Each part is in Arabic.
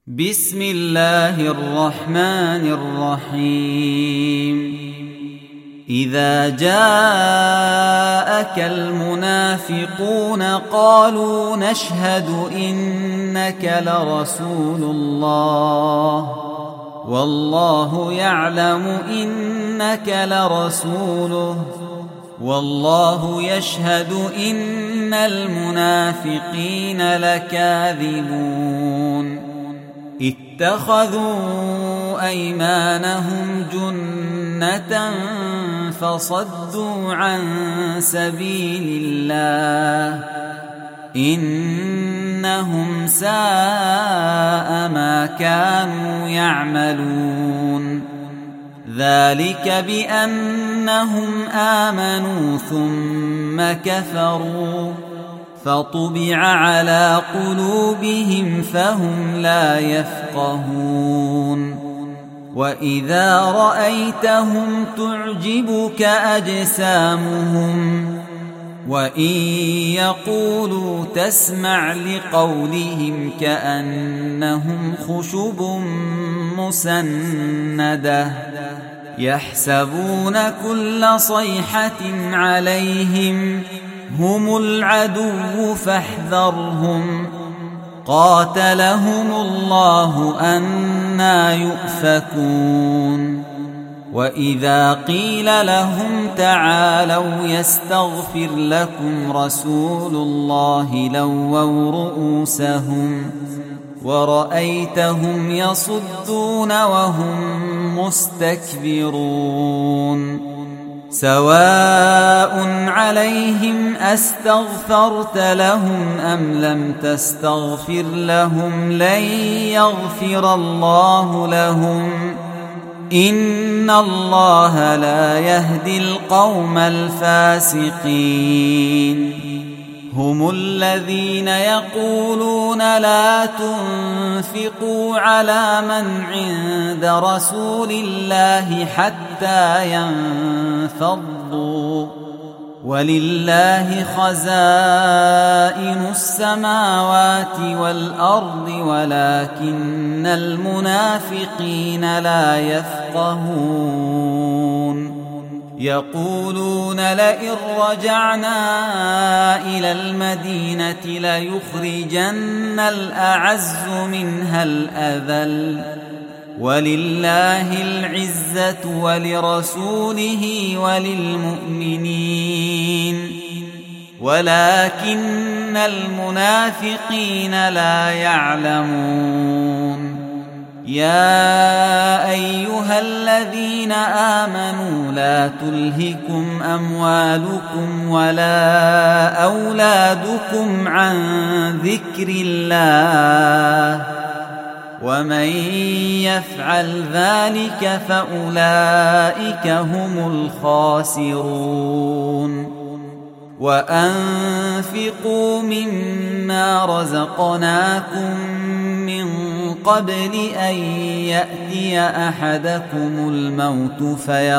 بسم الله الرحمن الرحيم. إذا جاءك المنافقون قالوا نشهد إنك لرسول الله والله يعلم إنك لرسوله والله يشهد إن المنافقين لكاذبون. اتخذوا أيمانهم جنة فصدوا عن سبيل الله إنهم ساء ما كانوا يعملون. ذلك بأنهم آمنوا ثم كفروا فطبع على قلوبهم فهم لا يفقهون. وإذا رأيتهم تعجبك أجسامهم وإن يقولوا تسمع لقولهم كأنهم خشب مسندة يحسبون كل صيحة عليهم هم العدو فاحذرهم قاتلهم الله أنى يؤفكون. وإذا قيل لهم تعالوا يستغفر لكم رسول الله لووا رؤوسهم ورأيتهم يصدون وهم مستكبرون. سواء عليهم أستغفرت لهم أم لم تستغفر لهم لن يغفر الله لهم إن الله لا يهدي القوم الفاسقين. هم الذين يقولون لا تنفقوا على من عند رسول الله حتى ينفضوا ولله خزائن السماوات والأرض ولكن المنافقين لا يفقهون. يقولون لئن رجعنا إلى المدينة ليخرجن الأعز منها الأذل ولله العزة ولرسوله وللمؤمنين ولكن المنافقين لا يعلمون. يا أيها الذين آمنوا لا تلهكم أموالكم ولا أولادكم عن ذكر الله ومن يفعل ذلك فأولئك هم الخاسرون. وأنفقوا مما رزقناكم من قبل أن يأتي أحدكم الموت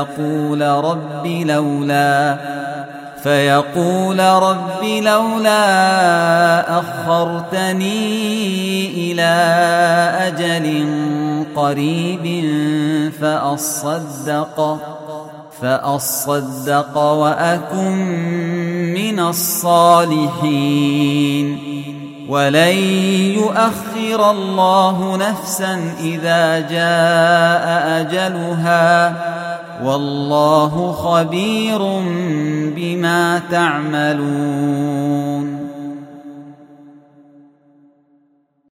فيقول رب لولا أخرتني إلى أجل قريب فأصدق وأكن من الصالحين. ولن يؤخر الله نفسا إذا جاء أجلها والله خبير بما تعملون.